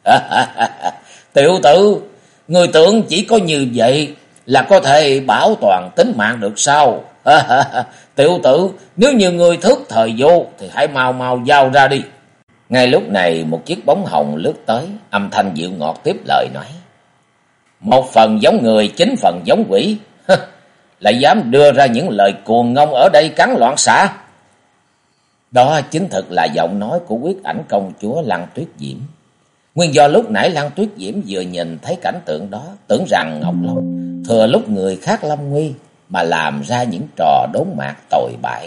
tiểu tử, người tưởng chỉ có như vậy là có thể bảo toàn tính mạng được sao? Tiểu tử, nếu như người thức thời vô thì hãy mau mau giao ra đi. Ngay lúc này một chiếc bóng hồng lướt tới, âm thanh dịu ngọt tiếp lời nói: một phần giống người, 9 phần giống quỷ. Lại dám đưa ra những lời cuồng ngông ở đây cắn loạn xạ. Đó chính thực là giọng nói của Quyết Ảnh công chúa Lăng Tuyết Diễm. Nguyên do lúc nãy Lăng Tuyết Diễm vừa nhìn thấy cảnh tượng đó, tưởng rằng Ngọc Long thừa lúc người khác lâm nguy mà làm ra những trò đốn mạc tồi bại.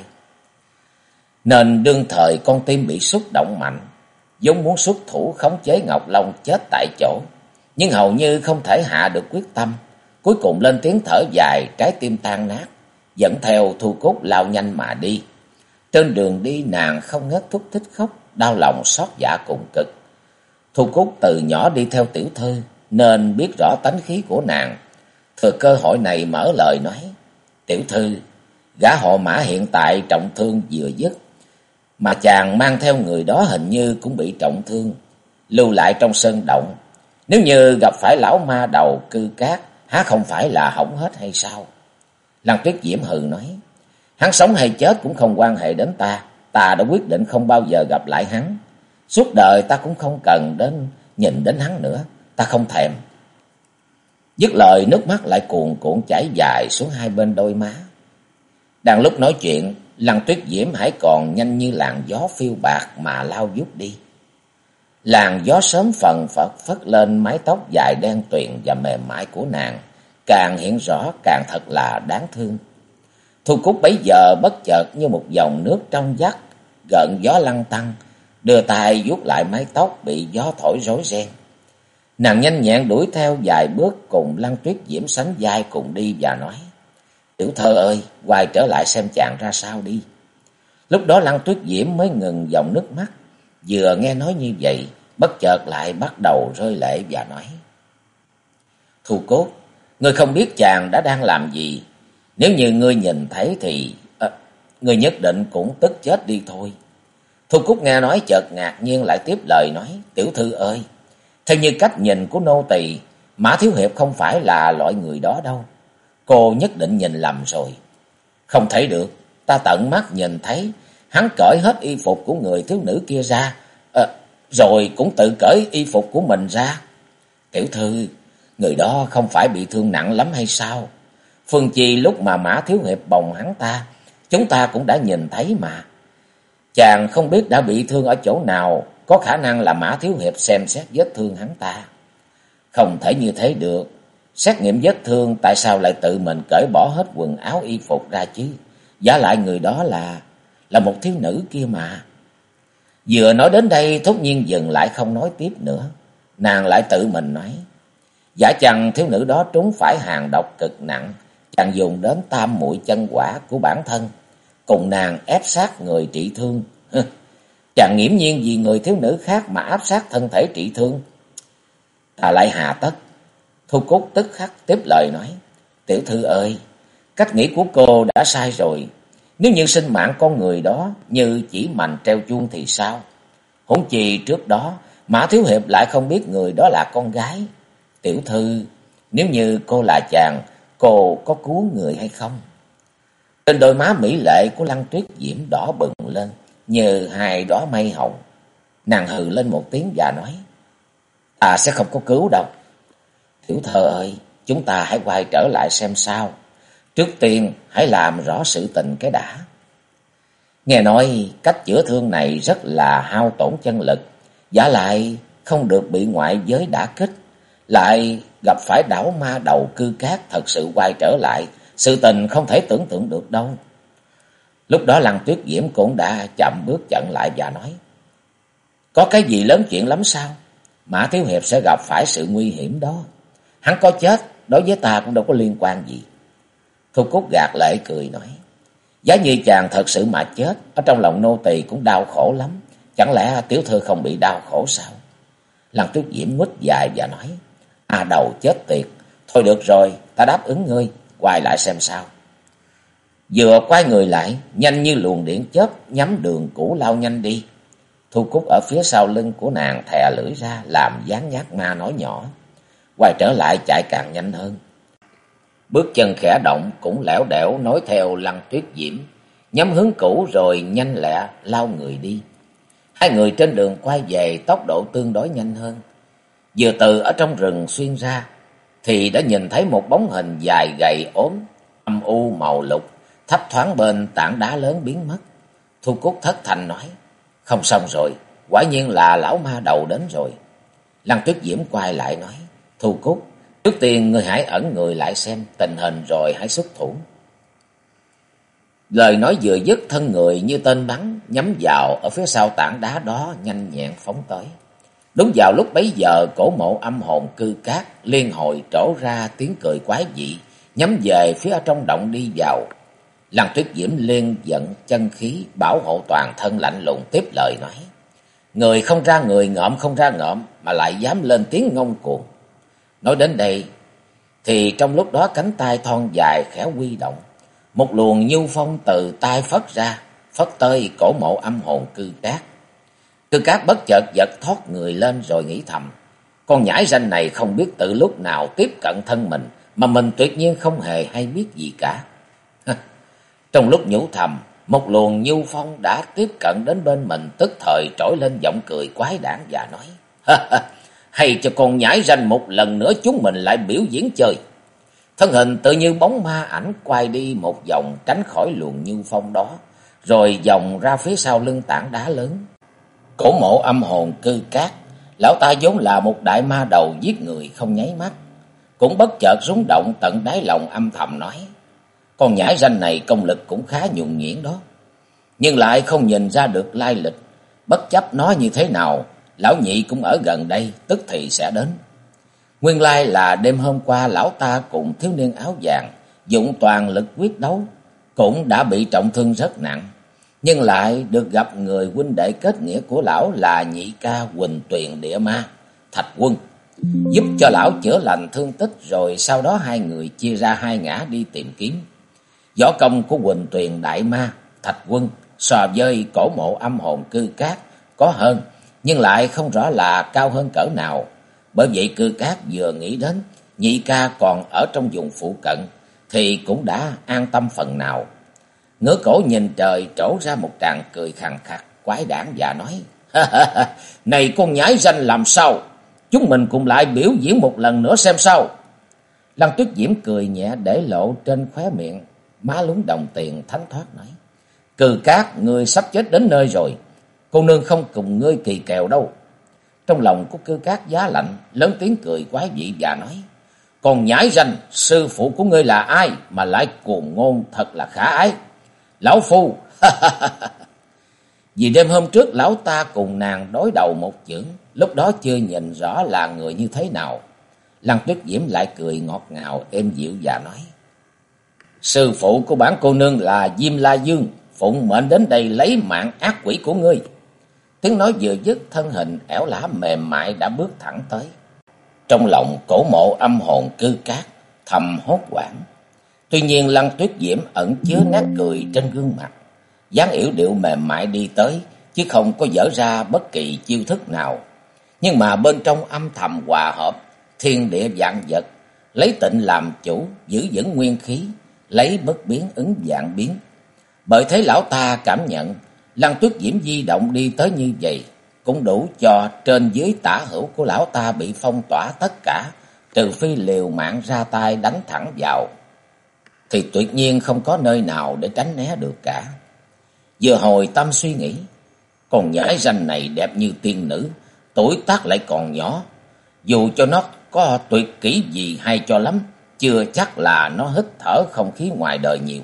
Nên đương thời con tim bị xúc động mạnh, vốn muốn xuất thủ khống chế Ngọc Long chết tại chỗ, nhưng hầu như không thể hạ được quyết tâm. Cuối cùng lên tiếng thở dài, trái tim tan nát, dẫn theo Thu Cúc lao nhanh mà đi. Trên đường đi nàng không ngớt thúc thích khóc, đau lòng xót dạ cùng cực. Thu Cúc từ nhỏ đi theo tiểu thư nên biết rõ tánh khí của nàng. Thừa cơ hội này mở lời nói: tiểu thư, gã họ Mã hiện tại trọng thương vừa dứt, mà chàng mang theo người đó hình như cũng bị trọng thương, lưu lại trong sơn động. Nếu như gặp phải lão ma đầu Cư Cát, há không phải là hỏng hết hay sao? Lăng Tuyết Diễm hừ nói: hắn sống hay chết cũng không quan hệ đến ta. Ta đã quyết định không bao giờ gặp lại hắn. Suốt đời ta cũng không cần nhìn đến hắn nữa. Ta không thèm. Dứt lời nước mắt lại cuồn cuộn chảy dài xuống hai bên đôi má. Đang lúc nói chuyện, Lăng Tuyết Diễm hãy còn nhanh như làn gió phiêu bạc mà lao vút đi. Làn gió sớm phần phật phất lên mái tóc dài đen tuyền và mềm mại của nàng, càng hiện rõ càng thật là đáng thương. Thu Cúc bấy giờ bất chợt như một dòng nước trong vắt, gợn gió lăn tăn, đưa tay vuốt lại mái tóc bị gió thổi rối ren. Nàng nhanh nhẹn đuổi theo vài bước cùng Lăng Tuyết Diễm sánh vai cùng đi và nói: tiểu thơ ơi, quay trở lại xem chàng ra sao đi. Lúc đó Lăng Tuyết Diễm mới ngừng dòng nước mắt. Vừa nghe nói như vậy, bất chợt lại bắt đầu rơi lệ và nói: Thu Cốt, ngươi không biết chàng đã đang làm gì. Nếu như ngươi nhìn thấy thì ngươi nhất định cũng tức chết đi thôi. Thu Cúc nghe nói chợt ngạc nhiên lại tiếp lời nói: tiểu thư ơi, theo như cách nhìn của nô tỳ, Mã Thiếu Hiệp không phải là loại người đó đâu. Cô nhất định nhìn lầm rồi. Không thể được, ta tận mắt nhìn thấy hắn cởi hết y phục của người thiếu nữ kia ra, rồi cũng tự cởi y phục của mình ra. Tiểu thư, người đó không phải bị thương nặng lắm hay sao? Phương chi lúc mà Mã Thiếu Hiệp bồng hắn ta, chúng ta cũng đã nhìn thấy mà. Chàng không biết đã bị thương ở chỗ nào, có khả năng là Mã Thiếu Hiệp xem xét vết thương hắn ta. Không thể như thế được. Xét nghiệm vết thương, tại sao lại tự mình cởi bỏ hết quần áo y phục ra chứ? Vả lại người đó là một thiếu nữ kia mà. Vừa nói đến đây, thốt nhiên dừng lại không nói tiếp nữa. Nàng lại tự mình nói: giả chăng thiếu nữ đó trúng phải hàng độc cực nặng, chàng dùng đến tam muội chân quả của bản thân, cùng nàng ép sát người trị thương. Chàng nghiễm nhiên vì người thiếu nữ khác mà áp sát thân thể trị thương. Ta lại hà tất. Thu Cúc tức khắc tiếp lời nói: tiểu thư ơi, Cách nghĩ của cô đã sai rồi. Nếu như sinh mạng con người đó như chỉ mành treo chuông thì sao? Huống chi trước đó Mã Thiếu Hiệp lại không biết người đó là con gái. Tiểu thư, nếu như cô là chàng, cô có cứu người hay không? Trên đôi má mỹ lệ của Lăng Tuyết Diễm đỏ bừng lên như hai đóa mây hồng. Nàng hừ lên một tiếng và nói: Ta sẽ không có cứu đâu. Tiểu thơ ơi, chúng ta hãy quay trở lại xem sao. Trước tiên hãy làm rõ sự tình cái đã. Nghe nói cách chữa thương này rất là hao tổn chân lực, giả lại không được bị ngoại giới đả kích, lại gặp phải đảo ma đầu Cư Cát thật sự quay trở lại, sự tình không thể tưởng tượng được đâu. Lúc đó Lăng Tuyết Diễm cũng đã chậm bước chậm lại và nói: Có cái gì lớn chuyện lắm sao? Mã Thiếu Hiệp sẽ gặp phải sự nguy hiểm đó. Hắn có chết, đối với ta cũng đâu có liên quan gì. Thu Cúc gạt lệ cười nói: Giá như chàng thật sự mà chết, ở trong lòng nô tỳ cũng đau khổ lắm. Chẳng lẽ tiểu thư không bị đau khổ sao? Lăng Tuyết Diễm nguýt dài và nói: À đầu chết tiệt. Thôi được rồi, ta đáp ứng ngươi, quay lại xem sao. Vừa quay người lại, nhanh như luồng điện chớp, nhắm đường cũ lao nhanh đi. Thu Cúc ở phía sau lưng của nàng thè lưỡi ra, làm dáng nhát ma nói nhỏ. Quay trở lại chạy càng nhanh hơn. Bước chân khẽ động cũng lẻo đẻo nối theo Lăng Tuyết Diễm, nhắm hướng cũ rồi nhanh lẹ lao người đi. Hai người trên đường quay về tốc độ tương đối nhanh hơn. Vừa từ ở trong rừng xuyên ra thì đã nhìn thấy một bóng hình dài gầy ốm, âm u màu lục, thấp thoáng bên tảng đá lớn biến mất. Thu Cúc thất thanh nói: Không xong rồi, quả nhiên là lão ma đầu đến rồi. Lăng Tuyết Diễm quay lại nói: Thu Cúc, trước tiên ngươi hãy ẩn người lại xem tình hình rồi hãy xuất thủ. Lời nói vừa dứt, thân người như tên bắn nhắm vào ở phía sau tảng đá đó nhanh nhẹn phóng tới. Đúng vào lúc bấy giờ, Cổ Mộ Âm Hồn Cư Cát liên hồi trổ ra tiếng cười quái dị, nhắm về phía trong động đi vào. Lăng Tuyết Diễm liên giận chân khí bảo hộ toàn thân lạnh lùng tiếp lời nói: Người không ra người, ngợm không ra ngợm, mà lại dám lên tiếng ngông cuồng. Nói đến đây thì trong lúc đó cánh tay thon dài khẽ huy động, một luồng nhu phong từ tay phất ra, phất tới Cổ Mộ Âm Hồn Cư Cát. Cư Cát bất chợt giật thoát người lên rồi nghĩ thầm: Con nhãi ranh này không biết từ lúc nào tiếp cận thân mình, mà mình tuyệt nhiên không hề hay biết gì cả. Trong lúc nhủ thầm, một luồng nhu phong đã tiếp cận đến bên mình, tức thời trỗi lên giọng cười quái đản và nói: Hay cho con nhãi ranh một lần nữa chúng mình lại biểu diễn chơi. Thân hình tự như bóng ma ảnh quay đi một vòng tránh khỏi luồng nhu phong đó, rồi vòng ra phía sau lưng tảng đá lớn. Cổ Mộ Âm Hồn Cư Cát, lão ta vốn là một đại ma đầu giết người không nháy mắt, cũng bất chợt rúng động tận đáy lòng, âm thầm nói: Con nhãi ranh này công lực cũng khá nhuần nhuyễn đó, nhưng lại không nhìn ra được lai lịch. Bất chấp nó như thế nào, lão nhị cũng ở gần đây, tức thì sẽ đến. Nguyên lai là đêm hôm qua lão ta cùng thiếu niên áo vàng dụng toàn lực quyết đấu, cũng đã bị trọng thương rất nặng, nhưng lại được gặp người huynh đệ kết nghĩa của lão là nhị ca Huỳnh Tuyền địa ma Thạch Quân, giúp cho lão chữa lành thương tích, rồi sau đó hai người chia ra hai ngã đi tìm kiếm. Võ công của Huỳnh Tuyền đại ma Thạch Quân so với Cổ Mộ Âm Hồn Cư Cát có hơn, nhưng lại không rõ là cao hơn cỡ nào. Bởi vậy Cư Cát vừa nghĩ đến nhị ca còn ở trong vùng phụ cận thì cũng đã an tâm phần nào. Ngửa cổ nhìn trời trổ ra một tràng cười khàn khặt quái đản và nói: Này con nhãi ranh làm sao? Chúng mình cùng lại biểu diễn một lần nữa xem sao. Lăng Tuyết Diễm cười nhẹ để lộ trên khóe miệng má lúm đồng tiền thánh thoát nói: Cư Cát, ngươi sắp chết đến nơi rồi, cô nương không cùng ngươi kỳ kèo đâu. Trong lòng của Cư Cát giá lạnh, lớn tiếng cười quái dị và nói: Còn nhãi ranh, sư phụ của ngươi là ai mà lại cuồng ngôn thật là khả ái. Lão phu, vì đêm hôm trước lão ta cùng nàng đối đầu một chưởng, lúc đó chưa nhìn rõ là người như thế nào. Lăng Tuyết Diễm lại cười ngọt ngào êm dịu và nói: Sư phụ của bản cô nương là Diêm La Dương, phụng mệnh đến đây lấy mạng ác quỷ của ngươi. Tiếng nói vừa dứt, thân hình ẻo lả mềm mại đã bước thẳng tới. Trong lòng Cổ Mộ Âm Hồn Cư Cát thầm hốt hoảng. Tuy nhiên Lăng Tuyết Diễm ẩn chứa nét cười trên gương mặt, dáng yểu điệu mềm mại đi tới, chứ không có dở ra bất kỳ chiêu thức nào. Nhưng mà bên trong âm thầm hòa hợp thiên địa vạn vật, lấy tịnh làm chủ, giữ vững nguyên khí, lấy bất biến ứng vạn biến. Bởi thế lão ta cảm nhận Lăng Tuyết Diễm di động đi tới như vậy, cũng đủ cho trên dưới tả hữu của lão ta bị phong tỏa tất cả, trừ phi liều mạng ra tay đánh thẳng vào, thì tuyệt nhiên không có nơi nào để tránh né được cả. Vừa hồi tâm suy nghĩ, con nhãi ranh này đẹp như tiên nữ, tuổi tác lại còn nhỏ, dù cho nó có tuyệt kỹ gì hay cho lắm, chưa chắc là nó hít thở không khí ngoài đời nhiều.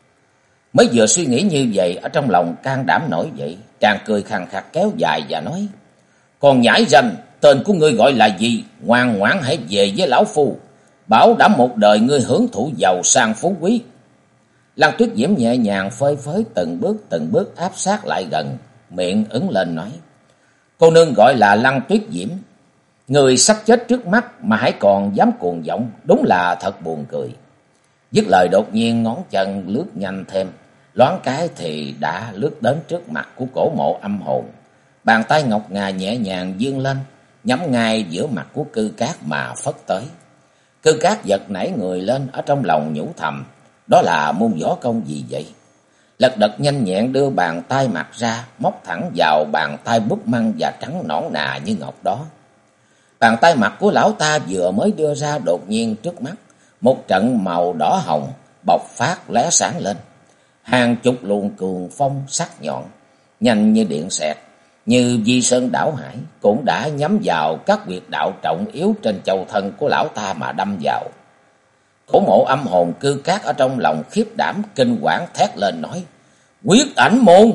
Mới vừa suy nghĩ như vậy, ở trong lòng can đảm nổi dậy, chàng cười khàn khặt kéo dài và nói: "Con nhãi ranh, tên của ngươi gọi là gì? Ngoan ngoãn hãy về với lão phu, bảo đảm một đời ngươi hưởng thụ giàu sang phú quý." Lăng Tuyết Diễm nhẹ nhàng phơi phới từng bước áp sát lại gần, miệng ứng lên nói: "Cô nương gọi là Lăng Tuyết Diễm, người sắp chết trước mắt mà hãy còn dám cuồng vọng, đúng là thật buồn cười." Dứt lời đột nhiên ngón chân lướt nhanh thêm, loáng cái thì đã lướt đến trước mặt của Cổ Mộ Âm Hồn. Bàn tay ngọc ngà nhẹ nhàng vươn lên, nhắm ngay giữa mặt của Cư Cát mà phất tới. Cư Cát giật nảy người lên, ở trong lòng nhủ thầm, đó là môn võ công gì vậy? Lật đật nhanh nhẹn đưa bàn tay mặt ra, móc thẳng vào bàn tay búp măng và trắng nõn nà như ngọc đó. Bàn tay mặt của lão ta vừa mới đưa ra, đột nhiên trước mắt một trận màu đỏ hồng bộc phát lóe sáng lên. Hàng chục luồng cuồng phong sắc nhọn, nhanh như điện xẹt, như di sơn đảo hải, cũng đã nhắm vào các huyệt đạo trọng yếu trên châu thân của lão ta mà đâm vào. Cổ Mộ Âm Hồn Cư Cát ở trong lòng khiếp đảm kinh quản thét lên nói: "Quyết Ảnh Môn!"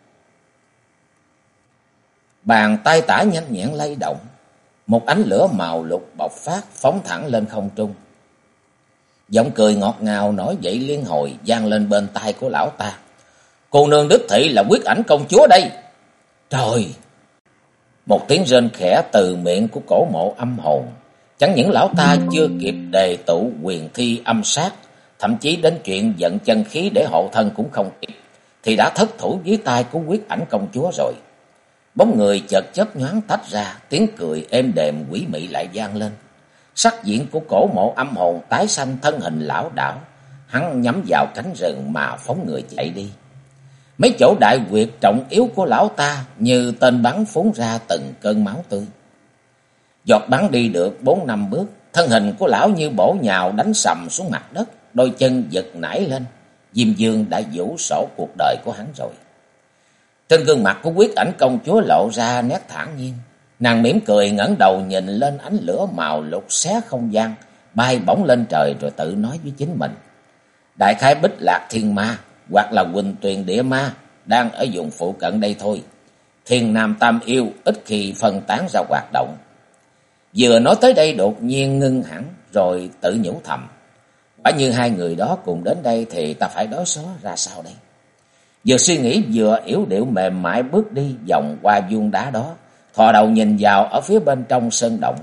Bàn tay tả nhanh nhẹn lay động, một ánh lửa màu lục bộc phát phóng thẳng lên không trung. Giọng cười ngọt ngào nổi dậy liên hồi vang lên bên tai của lão ta: "Cô nương đích thị là Quyết Ảnh công chúa đây." Trời! Một tiếng rên khẽ từ miệng của Cổ Mộ Âm Hồn, chẳng những lão ta chưa kịp đề tụ quyền thi âm sát, thậm chí đến chuyện vận chân khí để hộ thân cũng không kịp, thì đã thất thủ dưới tay của Quyết Ảnh công chúa rồi. Bóng người chợt chớp nhoáng tách ra, tiếng cười êm đềm quỷ mị lại vang lên. Sắc diện của Cổ Mộ Âm Hồn tái xanh, thân hình lão đảo, hắn nhắm vào cánh rừng mà phóng người chạy đi. Mấy chỗ đại huyệt trọng yếu của lão ta như tên bắn phun ra từng cơn máu tươi. Giọt bắn đi được 4-5 bước, thân hình của lão như bổ nhào đánh sầm xuống mặt đất, đôi chân giật nảy lên. Diêm Dương đã vũ sổ cuộc đời của hắn rồi. Trên gương mặt của Quyết Ảnh công chúa lộ ra nét thản nhiên. Nàng mỉm cười ngẩng đầu nhìn lên ánh lửa màu lục xé không gian, bay bổng lên trời rồi tự nói với chính mình: đại khái Bích Lạc Thiên Ma hoặc là Huỳnh Tuyền Địa Ma đang ở vùng phụ cận đây thôi. Thiên Nam Tam Yêu ít khi phân tán ra hoạt động. Vừa nói tới đây đột nhiên ngưng hẳn, rồi tự nhủ thầm: quả như hai người đó cùng đến đây thì ta phải đối phó ra sao đây? Vừa suy nghĩ vừa yểu điệu mềm mại bước đi vòng qua vuông đá đó, thò đầu nhìn vào ở phía bên trong sơn động.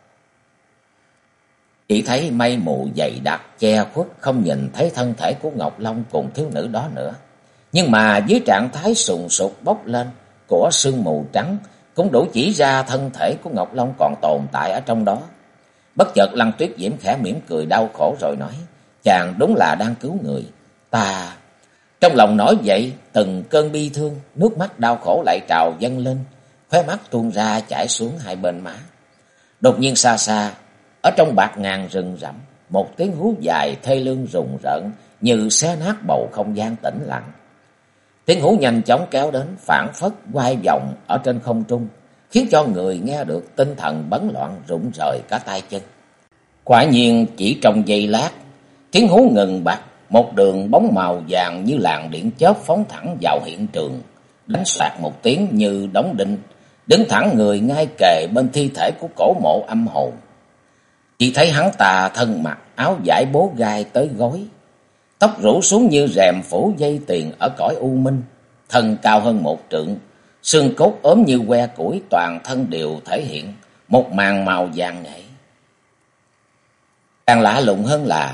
Chỉ thấy mây mù dày đặc che khuất, không nhìn thấy thân thể của Ngọc Long cùng thiếu nữ đó nữa. Nhưng mà dưới trạng thái sùng sục bốc lên của sương mù trắng, cũng đủ chỉ ra thân thể của Ngọc Long còn tồn tại ở trong đó. Bất chợt Lăng Tuyết Diễm khẽ mỉm cười đau khổ rồi nói: chàng đúng là đang cứu người. Ta... Trong lòng nổi dậy từng cơn bi thương, nước mắt đau khổ lại trào dâng lên, khóe mắt tuôn ra chảy xuống hai bên má. Đột nhiên xa xa, ở trong bạt ngàn rừng rậm, một tiếng hú dài thê lương rùng rợn như xé nát bầu không gian tĩnh lặng. Tiếng hú nhanh chóng kéo đến, phảng phất quay vòng ở trên không trung, khiến cho người nghe được tinh thần bấn loạn, rụng rời cả tay chân. Quả nhiên chỉ trong giây lát, tiếng hú ngừng bặt, một đường bóng màu vàng như làn điện chớp phóng thẳng vào hiện trường, đánh soạt một tiếng như đóng đinh, đứng thẳng người ngay kề bên thi thể của Cổ Mộ Âm Hồn. Chỉ thấy hắn ta thân mặc áo vải bố gai tới gối, tóc rủ xuống như rèm phủ dây tiền ở cõi u minh, thân cao hơn 1 trượng, xương cốt ốm như que củi, toàn thân đều thể hiện một màn màu vàng nhảy. Càng lạ lùng hơn là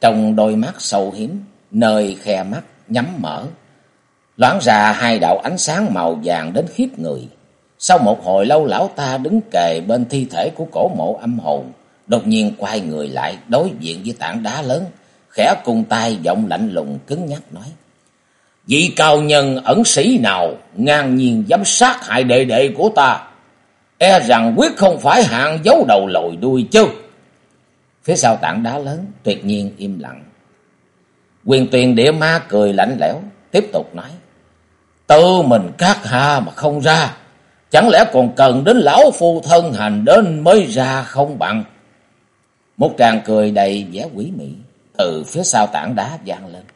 trong đôi mắt sâu hiếm, nơi khe mắt nhắm mở, loáng ra hai đạo ánh sáng màu vàng đến khiếp người. Sau một hồi lâu, lão ta đứng kề bên thi thể của cổ mộ âm hồn, đột nhiên quay người lại đối diện với tảng đá lớn, khẽ cung tay giọng lạnh lùng cứng nhắc nói: "Vị cao nhân ẩn sĩ nào ngang nhiên dám sát hại đệ đệ của ta, e rằng quyết không phải hạng giấu đầu lòi đuôi chứ." Phía sau tảng đá lớn tuyệt nhiên im lặng. Quyền Tuyền Địa Ma cười lạnh lẽo, tiếp tục nói: "Tự mình các hạ mà không ra, chẳng lẽ còn cần đến lão phu thân hành đến mới ra không bằng?" Một tràng cười đầy vẻ quỷ mị từ phía sau tảng đá vang lên.